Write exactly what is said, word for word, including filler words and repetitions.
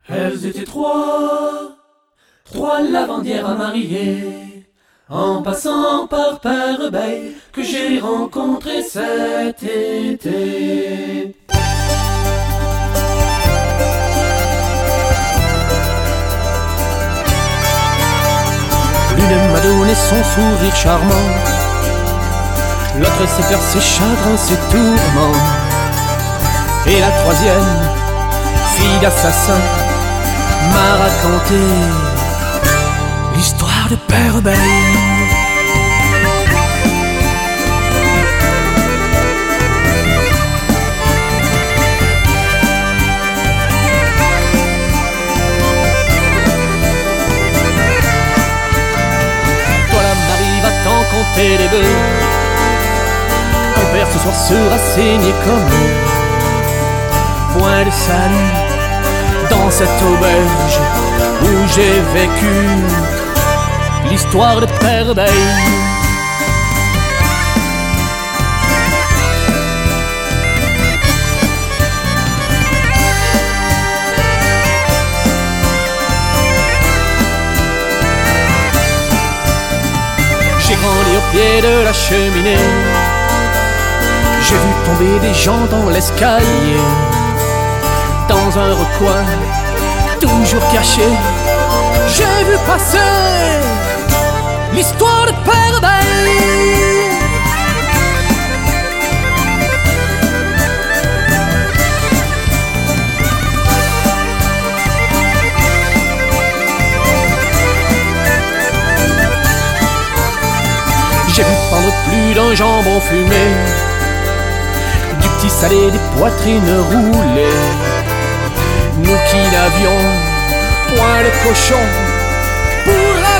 Elles étaient trois, trois lavandières à marier, en passant par Père-Beil que j'ai rencontré cet été. L'une m'a donné son sourire charmant, l'autre s'est faire ses chagrins, ses tourments, et la troisième, fille d'assassin, m'a raconté l'histoire de Père-Beil. Toi la Marie, va t'en compter des bœufs, ton père ce soir sera saigné comme eux. Point de salut dans cette auberge où j'ai vécu l'histoire de Père-Beil. J'ai grandi au pied de la cheminée, j'ai vu tomber des gens dans l'escalier. Dans un recoin, toujours caché, j'ai vu passer l'histoire de Père-Beil. J'ai vu prendre plus d'un jambon fumé, du petit salé, des poitrines roulées. Nous qui n'avions point de cochon pour